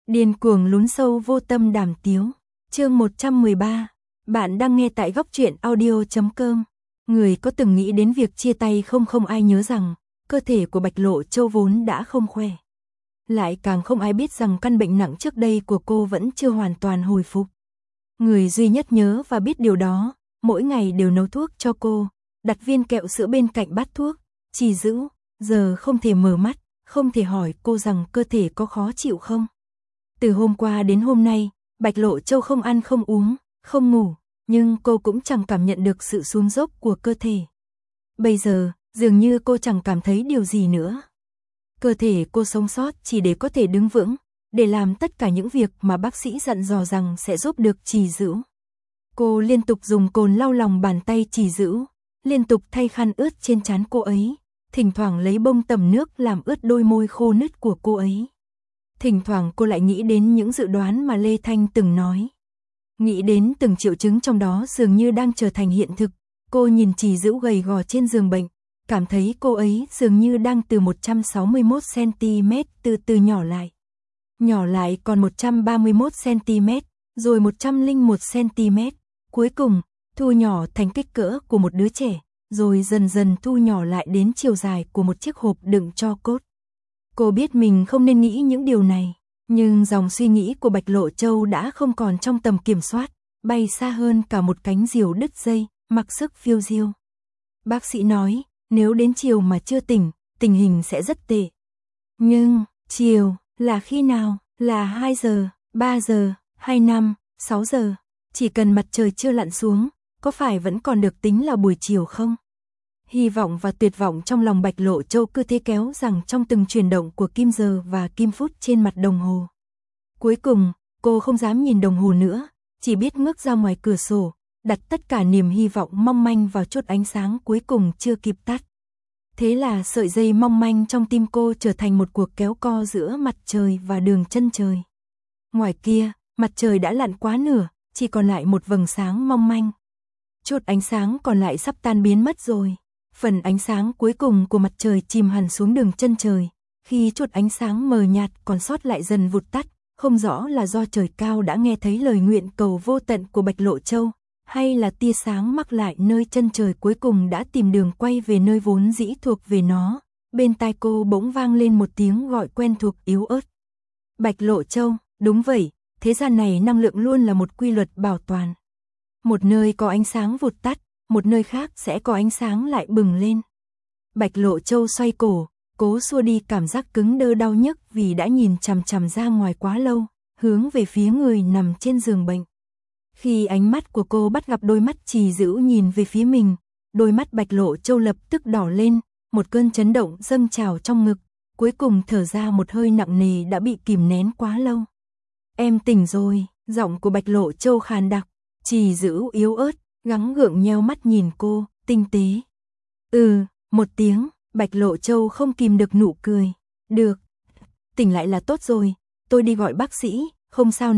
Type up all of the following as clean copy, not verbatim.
Điên cuồng lún sâu vô tâm đàm tiếu. Chương 113. Bạn đang nghe tại góc truyện audio.com. Người có từng nghĩ đến việc chia tay không ai nhớ rằng cơ thể của Bạch Lộ Châu vốn đã không khỏe. Lại càng không ai biết rằng căn bệnh nặng trước đây của cô vẫn chưa hoàn toàn hồi phục. Người duy nhất nhớ và biết điều đó, mỗi ngày đều nấu thuốc cho cô, đặt viên kẹo sữa bên cạnh bát thuốc, Trì Dữ, giờ không thể mở mắt, không thể hỏi cô rằng cơ thể có khó chịu không. Từ hôm qua đến hôm nay, Bạch Lộ Châu không ăn không uống, không ngủ, nhưng cô cũng chẳng cảm nhận được sự xuống dốc của cơ thể. Bây giờ, dường như cô chẳng cảm thấy điều gì nữa. Cơ thể cô sống sót chỉ để có thể đứng vững, để làm tất cả những việc mà bác sĩ dặn dò rằng sẽ giúp được Trì Dữ. Cô liên tục dùng cồn lau lòng bàn tay Trì Dữ, liên tục thay khăn ướt trên trán cô ấy, thỉnh thoảng lấy bông tẩm nước làm ướt đôi môi khô nứt của cô ấy. Thỉnh thoảng cô lại nghĩ đến những dự đoán mà Lê Thanh từng nói. Nghĩ đến từng triệu chứng trong đó dường như đang trở thành hiện thực. Cô nhìn Trì Dữ gầy gò trên giường bệnh, cảm thấy cô ấy dường như đang từ 161cm từ từ nhỏ lại còn 131cm, rồi 101cm, cuối cùng thu nhỏ thành kích cỡ của một đứa trẻ, rồi dần dần thu nhỏ lại đến chiều dài của một chiếc hộp đựng tro cốt. Cô biết mình không nên nghĩ những điều này, nhưng dòng suy nghĩ của Bạch Lộ Châu đã không còn trong tầm kiểm soát, bay xa hơn cả một cánh diều đứt dây, mặc sức phiêu diêu. Bác sĩ nói, nếu đến chiều mà chưa tỉnh, tình hình sẽ rất tệ. Nhưng, chiều, là khi nào? Là 2 giờ, 3 giờ, hay 5, 6 giờ? Chỉ cần mặt trời chưa lặn xuống, có phải vẫn còn được tính là buổi chiều không? Hy vọng và tuyệt vọng trong lòng Bạch Lộ Châu cứ thế kéo rằng trong từng chuyển động của kim giờ và kim phút trên mặt đồng hồ. Cuối cùng, cô không dám nhìn đồng hồ nữa, chỉ biết ngước ra ngoài cửa sổ, đặt tất cả niềm hy vọng mong manh vào chút ánh sáng cuối cùng chưa kịp tắt. Thế là sợi dây mong manh trong tim cô trở thành một cuộc kéo co giữa mặt trời và đường chân trời. Ngoài kia, mặt trời đã lặn quá nửa, chỉ còn lại một vầng sáng mong manh. Chút ánh sáng còn lại sắp tan biến mất rồi. Phần ánh sáng cuối cùng của mặt trời chìm hẳn xuống đường chân trời, khi chút ánh sáng mờ nhạt còn sót lại dần vụt tắt, không rõ là do trời cao đã nghe thấy lời nguyện cầu vô tận của Bạch Lộ Châu, hay là tia sáng mắc lại nơi chân trời cuối cùng đã tìm đường quay về nơi vốn dĩ thuộc về nó. Bên tai cô bỗng vang lên một tiếng gọi quen thuộc yếu ớt. Bạch Lộ Châu, đúng vậy, thế gian này năng lượng luôn là một quy luật bảo toàn. Một nơi có ánh sáng vụt tắt, một nơi khác sẽ có ánh sáng lại bừng lên. Bạch Lộ Châu xoay cổ, cố xua đi cảm giác cứng đơ đau nhức vì đã nhìn chằm chằm ra ngoài quá lâu, hướng về phía người nằm trên giường bệnh. Khi ánh mắt của cô bắt gặp đôi mắt Trì Dữ nhìn về phía mình, đôi mắt Bạch Lộ Châu lập tức đỏ lên, một cơn chấn động dâng trào trong ngực, cuối cùng thở ra một hơi nặng nề đã bị kìm nén quá lâu. Em tỉnh rồi, giọng của Bạch Lộ Châu khàn đặc. Trì Dữ yếu ớt, gắng gượng nheo mắt nhìn cô, tinh tế. Một tiếng, Bạch Lộ Châu không kìm được nụ cười. Được, tỉnh lại là tốt rồi, tôi đi gọi bác sĩ, không sao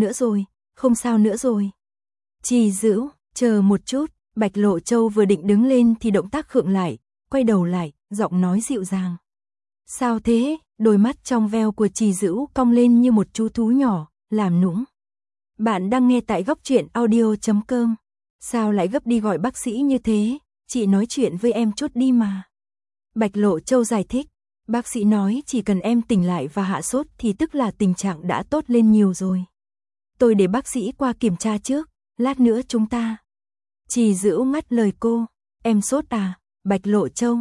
nữa rồi. Trì Dữ, chờ một chút, Bạch Lộ Châu vừa định đứng lên thì động tác khựng lại, quay đầu lại, giọng nói dịu dàng. Sao thế? Đôi mắt trong veo của Trì Dữ cong lên như một chú thú nhỏ, làm nũng. Bạn đang nghe tại góc truyện audio.com. Sao lại gấp đi gọi bác sĩ như thế? Chị nói chuyện với em chút đi mà. Bạch Lộ Châu giải thích. Bác sĩ nói chỉ cần em tỉnh lại và hạ sốt thì tức là tình trạng đã tốt lên nhiều rồi. Tôi để bác sĩ qua kiểm tra trước, lát nữa chúng ta. Trì Dữ ngắt lời cô. Em sốt à? Bạch Lộ Châu.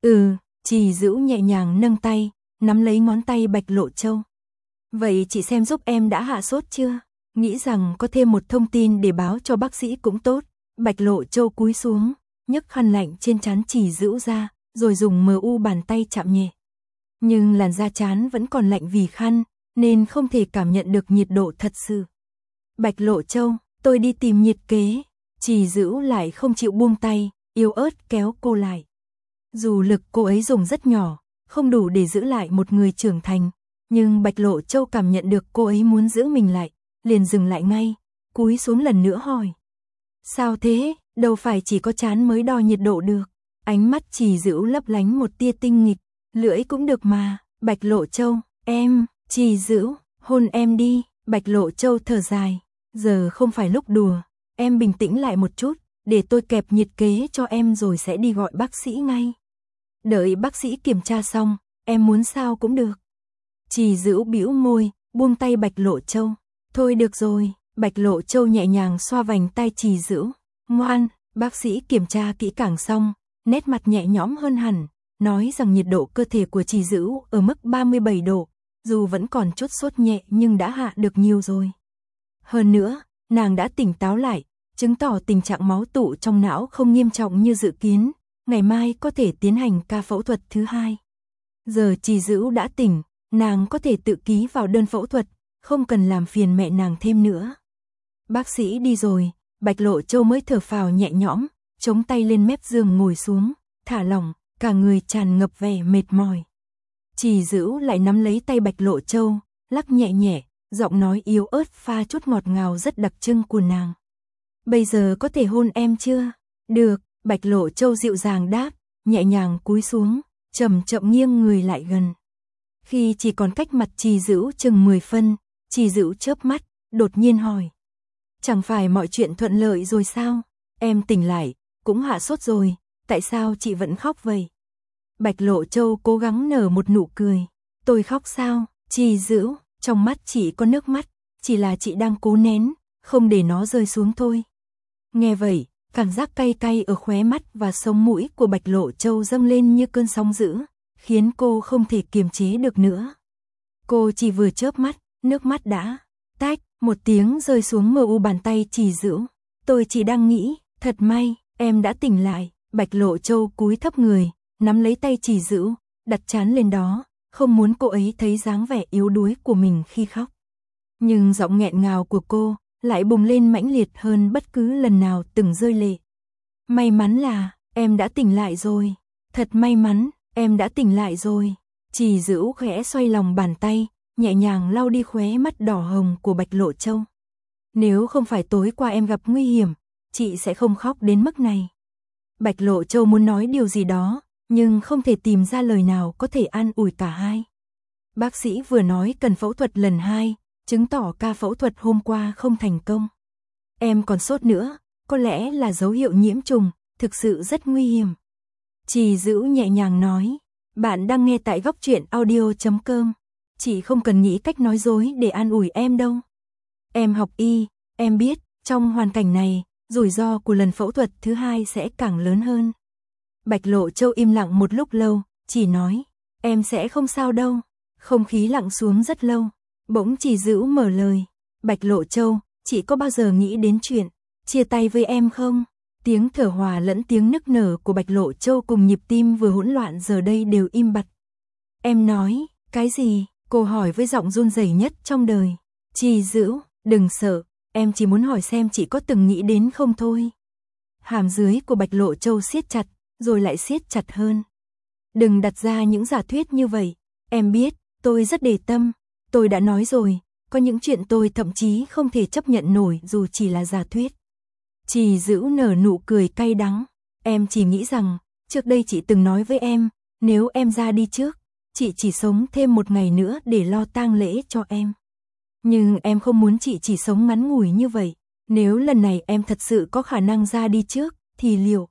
Trì Dữ nhẹ nhàng nâng tay, nắm lấy ngón tay Bạch Lộ Châu. Vậy chị xem giúp em đã hạ sốt chưa? Nghĩ rằng có thêm một thông tin để báo cho bác sĩ cũng tốt. Bạch Lộ Châu cúi xuống, nhấc khăn lạnh trên trán Trì Dữ ra, rồi dùng MU bàn tay chạm nhẹ. Nhưng làn da trán vẫn còn lạnh vì khăn, nên không thể cảm nhận được nhiệt độ thật sự. Bạch Lộ Châu, tôi đi tìm nhiệt kế. Trì Dữ lại không chịu buông tay, yếu ớt kéo cô lại. Dù lực cô ấy dùng rất nhỏ, không đủ để giữ lại một người trưởng thành, nhưng Bạch Lộ Châu cảm nhận được cô ấy muốn giữ mình lại, liền dừng lại ngay, cúi xuống lần nữa hỏi. Sao thế? Đâu phải chỉ có trán mới đo nhiệt độ được. Ánh mắt Trì Dữ lấp lánh một tia tinh nghịch. Lưỡi cũng được mà. Bạch Lộ Châu, em, Trì Dữ, hôn em đi. Bạch Lộ Châu thở dài, giờ không phải lúc đùa, em bình tĩnh lại một chút, để tôi kẹp nhiệt kế cho em rồi sẽ đi gọi bác sĩ ngay. Đợi bác sĩ kiểm tra xong, em muốn sao cũng được. Trì Dữ bĩu môi, buông tay Bạch Lộ Châu. Thôi được rồi, Bạch Lộ Châu nhẹ nhàng xoa vành tay Trì Dữ. Ngoan, bác sĩ kiểm tra kỹ càng xong, nét mặt nhẹ nhõm hơn hẳn, nói rằng nhiệt độ cơ thể của Trì Dữ ở mức 37 độ, dù vẫn còn chút sốt nhẹ nhưng đã hạ được nhiều rồi. Hơn nữa, nàng đã tỉnh táo lại, chứng tỏ tình trạng máu tụ trong não không nghiêm trọng như dự kiến, ngày mai có thể tiến hành ca phẫu thuật thứ 2. Giờ Trì Dữ đã tỉnh, nàng có thể tự ký vào đơn phẫu thuật, không cần làm phiền mẹ nàng thêm nữa. Bác sĩ đi rồi, Bạch Lộ Châu mới thở phào nhẹ nhõm, chống tay lên mép giường ngồi xuống, thả lỏng, cả người tràn ngập vẻ mệt mỏi. Trì Dữ lại nắm lấy tay Bạch Lộ Châu, lắc nhẹ nhẹ, giọng nói yếu ớt pha chút ngọt ngào rất đặc trưng của nàng. Bây giờ có thể hôn em chưa? Được, Bạch Lộ Châu dịu dàng đáp, nhẹ nhàng cúi xuống, chậm chậm nghiêng người lại gần. Khi chỉ còn cách mặt Trì Dữ chừng 10 phân, Trì Dữ chớp mắt, đột nhiên hỏi. Chẳng phải mọi chuyện thuận lợi rồi sao? Em tỉnh lại, cũng hạ sốt rồi, tại sao chị vẫn khóc vậy? Bạch Lộ Châu cố gắng nở một nụ cười. Tôi khóc sao? Trì Dữ, trong mắt chỉ có nước mắt, chỉ là chị đang cố nén, không để nó rơi xuống thôi. Nghe vậy, cảm giác cay cay ở khóe mắt và sống mũi của Bạch Lộ Châu dâng lên như cơn sóng dữ, khiến cô không thể kiềm chế được nữa. Cô chỉ vừa chớp mắt, nước mắt đã tách, một tiếng rơi xuống mờ u bàn tay Trì Dữ. Tôi chỉ đang nghĩ, thật may, em đã tỉnh lại. Bạch Lộ Châu cúi thấp người, nắm lấy tay Trì Dữ, đặt trán lên đó, không muốn cô ấy thấy dáng vẻ yếu đuối của mình khi khóc. Nhưng giọng nghẹn ngào của cô lại bùng lên mãnh liệt hơn bất cứ lần nào từng rơi lệ. May mắn là, em đã tỉnh lại rồi. Thật may mắn, em đã tỉnh lại rồi. Trì Dữ khẽ xoay lòng bàn tay, nhẹ nhàng lau đi khóe mắt đỏ hồng của Bạch Lộ Châu. Nếu không phải tối qua em gặp nguy hiểm, chị sẽ không khóc đến mức này. Bạch Lộ Châu muốn nói điều gì đó, nhưng không thể tìm ra lời nào có thể an ủi cả hai. Bác sĩ vừa nói cần phẫu thuật lần 2, chứng tỏ ca phẫu thuật hôm qua không thành công. Em còn sốt nữa, có lẽ là dấu hiệu nhiễm trùng, thực sự rất nguy hiểm. Trì Dữ nhẹ nhàng nói, bạn đang nghe tại Góc Truyện Audio.com. Chị không cần nghĩ cách nói dối để an ủi em đâu. Em học y, em biết, trong hoàn cảnh này, rủi ro của lần phẫu thuật thứ 2 sẽ càng lớn hơn. Bạch Lộ Châu im lặng một lúc lâu, chỉ nói, em sẽ không sao đâu. Không khí lặng xuống rất lâu, bỗng Trì Dữ mở lời. Bạch Lộ Châu, chị có bao giờ nghĩ đến chuyện chia tay với em không? Tiếng thở hòa lẫn tiếng nức nở của Bạch Lộ Châu cùng nhịp tim vừa hỗn loạn giờ đây đều im bặt. Em nói, cái gì? Cô hỏi với giọng run rẩy nhất trong đời. Trì Dữ, đừng sợ, em chỉ muốn hỏi xem chị có từng nghĩ đến không thôi. Hàm dưới của Bạch Lộ Châu siết chặt, rồi lại siết chặt hơn. Đừng đặt ra những giả thuyết như vậy, em biết, tôi rất để tâm, tôi đã nói rồi, có những chuyện tôi thậm chí không thể chấp nhận nổi dù chỉ là giả thuyết. Trì Dữ nở nụ cười cay đắng, em chỉ nghĩ rằng, trước đây chị từng nói với em, nếu em ra đi trước, chị chỉ sống thêm một ngày nữa để lo tang lễ cho em. Nhưng em không muốn chị chỉ sống ngắn ngủi như vậy, nếu lần này em thật sự có khả năng ra đi trước, thì liệu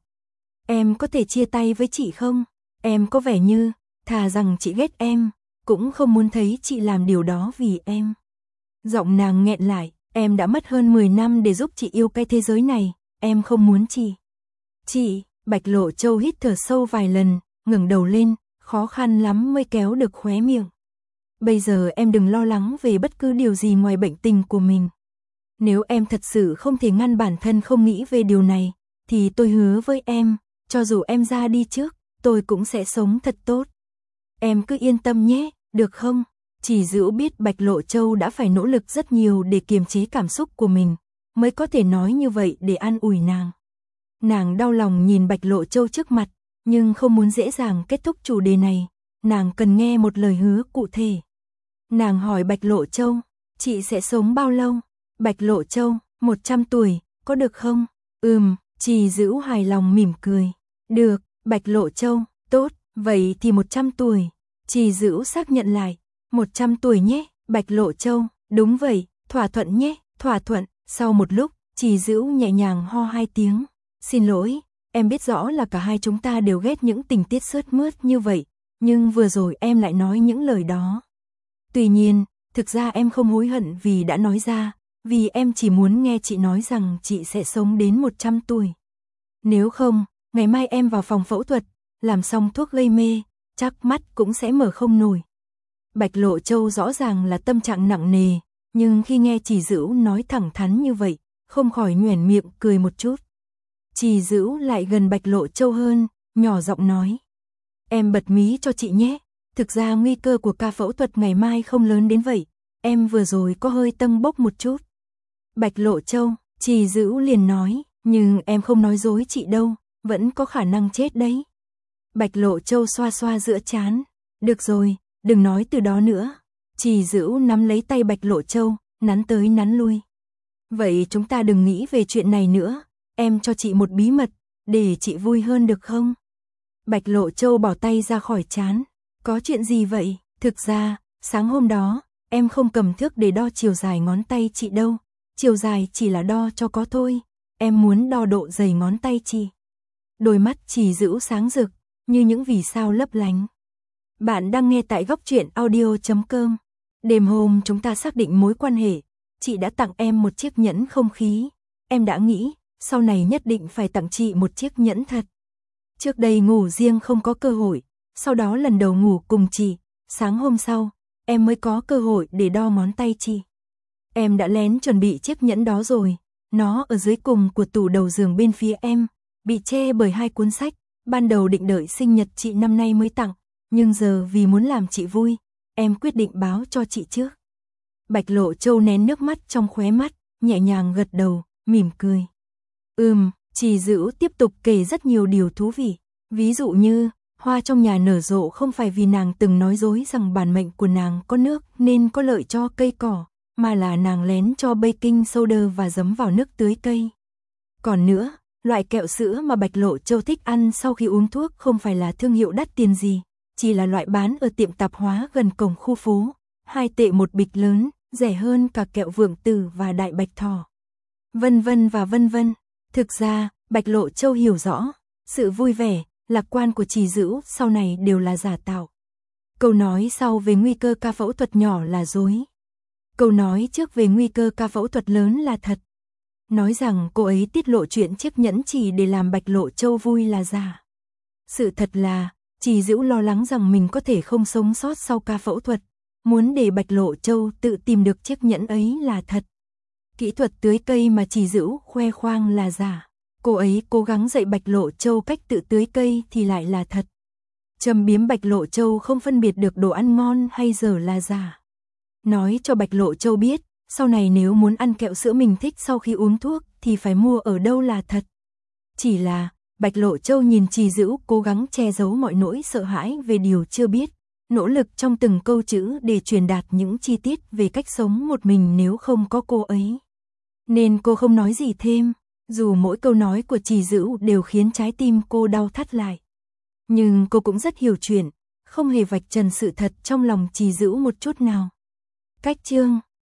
em có thể chia tay với chị không? Em có vẻ như, thà rằng chị ghét em, cũng không muốn thấy chị làm điều đó vì em. Giọng nàng nghẹn lại, em đã mất hơn 10 năm để giúp chị yêu cái thế giới này, em không muốn chị. Chị, Bạch Lộ Châu hít thở sâu vài lần, ngẩng đầu lên, khó khăn lắm mới kéo được khóe miệng. Bây giờ em đừng lo lắng về bất cứ điều gì ngoài bệnh tình của mình. Nếu em thật sự không thể ngăn bản thân không nghĩ về điều này, thì tôi hứa với em, cho dù em ra đi trước, tôi cũng sẽ sống thật tốt. Em cứ yên tâm nhé, được không? Trì Dữ biết Bạch Lộ Châu đã phải nỗ lực rất nhiều để kiềm chế cảm xúc của mình, mới có thể nói như vậy để an ủi nàng. Nàng đau lòng nhìn Bạch Lộ Châu trước mặt, nhưng không muốn dễ dàng kết thúc chủ đề này, nàng cần nghe một lời hứa cụ thể. Nàng hỏi Bạch Lộ Châu, chị sẽ sống bao lâu? Bạch Lộ Châu, 100 tuổi, có được không? Trì Dữ hài lòng mỉm cười. Được, Bạch Lộ Châu, tốt, vậy thì 100 tuổi. Trì Dữ xác nhận lại, 100 tuổi nhé, Bạch Lộ Châu, đúng vậy, thỏa thuận nhé, thỏa thuận. Sau một lúc, Trì Dữu nhẹ nhàng ho 2 tiếng. Xin lỗi, em biết rõ là cả hai chúng ta đều ghét những tình tiết sướt mướt như vậy, nhưng vừa rồi em lại nói những lời đó. Tuy nhiên, thực ra em không hối hận vì đã nói ra, vì em chỉ muốn nghe chị nói rằng chị sẽ sống đến 100 tuổi. Nếu không, ngày mai em vào phòng phẫu thuật, làm xong thuốc gây mê, chắc mắt cũng sẽ mở không nổi. Bạch Lộ Châu rõ ràng là tâm trạng nặng nề, nhưng khi nghe Trì Dữu nói thẳng thắn như vậy, không khỏi nhoẻn miệng cười một chút. Trì Dữu lại gần Bạch Lộ Châu hơn, nhỏ giọng nói. Em bật mí cho chị nhé, thực ra nguy cơ của ca phẫu thuật ngày mai không lớn đến vậy, em vừa rồi có hơi tâng bốc một chút. Bạch Lộ Châu, Trì Dữu liền nói, nhưng em không nói dối chị đâu, vẫn có khả năng chết đấy. Bạch Lộ Châu xoa xoa giữa trán, được rồi, đừng nói từ đó nữa. Trì Dữu nắm lấy tay Bạch Lộ Châu, nắn tới nắn lui. Vậy chúng ta đừng nghĩ về chuyện này nữa, em cho chị một bí mật, để chị vui hơn được không? Bạch Lộ Châu bỏ tay ra khỏi trán, có chuyện gì vậy? Thực ra, sáng hôm đó, em không cầm thước để đo chiều dài ngón tay chị đâu, chiều dài chỉ là đo cho có thôi, em muốn đo độ dày ngón tay chị. Đôi mắt Trì Dữu sáng rực, như những vì sao lấp lánh. Bạn đang nghe tại góc truyện audio.com. Đêm hôm chúng ta xác định mối quan hệ, chị đã tặng em một chiếc nhẫn không khí. Em đã nghĩ, sau này nhất định phải tặng chị một chiếc nhẫn thật. Trước đây ngủ riêng không có cơ hội, sau đó lần đầu ngủ cùng chị, sáng hôm sau, em mới có cơ hội để đo ngón tay chị. Em đã lén chuẩn bị chiếc nhẫn đó rồi, nó ở dưới cùng của tủ đầu giường bên phía em, bị che bởi 2 cuốn sách, ban đầu định đợi sinh nhật chị năm nay mới tặng, nhưng giờ vì muốn làm chị vui, em quyết định báo cho chị trước. Bạch Lộ Châu nén nước mắt trong khóe mắt, nhẹ nhàng gật đầu, mỉm cười. Trì Dữu tiếp tục kể rất nhiều điều thú vị, ví dụ như, hoa trong nhà nở rộ không phải vì nàng từng nói dối rằng bản mệnh của nàng có nước nên có lợi cho cây cỏ, mà là nàng lén cho baking soda và giấm vào nước tưới cây. Còn nữa, loại kẹo sữa mà Bạch Lộ Châu thích ăn sau khi uống thuốc không phải là thương hiệu đắt tiền gì, chỉ là loại bán ở tiệm tạp hóa gần cổng khu phố, 2 tệ một bịch lớn, rẻ hơn cả kẹo Vượng Tử và Đại Bạch Thỏ. Vân vân và vân vân. Thực ra, Bạch Lộ Châu hiểu rõ, sự vui vẻ, lạc quan của Trì Dữu sau này đều là giả tạo. Câu nói sau về nguy cơ ca phẫu thuật nhỏ là dối. Câu nói trước về nguy cơ ca phẫu thuật lớn là thật. Nói rằng cô ấy tiết lộ chuyện chiếc nhẫn chỉ để làm Bạch Lộ Châu vui là giả. Sự thật là, Trì Dữu lo lắng rằng mình có thể không sống sót sau ca phẫu thuật, muốn để Bạch Lộ Châu tự tìm được chiếc nhẫn ấy là thật. Kỹ thuật tưới cây mà Trì Dữu khoe khoang là giả. Cô ấy cố gắng dạy Bạch Lộ Châu cách tự tưới cây thì lại là thật. Châm biếm Bạch Lộ Châu không phân biệt được đồ ăn ngon hay dở là giả. Nói cho Bạch Lộ Châu biết, sau này nếu muốn ăn kẹo sữa mình thích sau khi uống thuốc thì phải mua ở đâu là thật. Chỉ là, Bạch Lộ Châu nhìn Trì Dữu cố gắng che giấu mọi nỗi sợ hãi về điều chưa biết, nỗ lực trong từng câu chữ để truyền đạt những chi tiết về cách sống một mình nếu không có cô ấy. Nên cô không nói gì thêm, dù mỗi câu nói của Trì Dữu đều khiến trái tim cô đau thắt lại. Nhưng cô cũng rất hiểu chuyện, không hề vạch trần sự thật trong lòng Trì Dữu một chút nào. Cách chương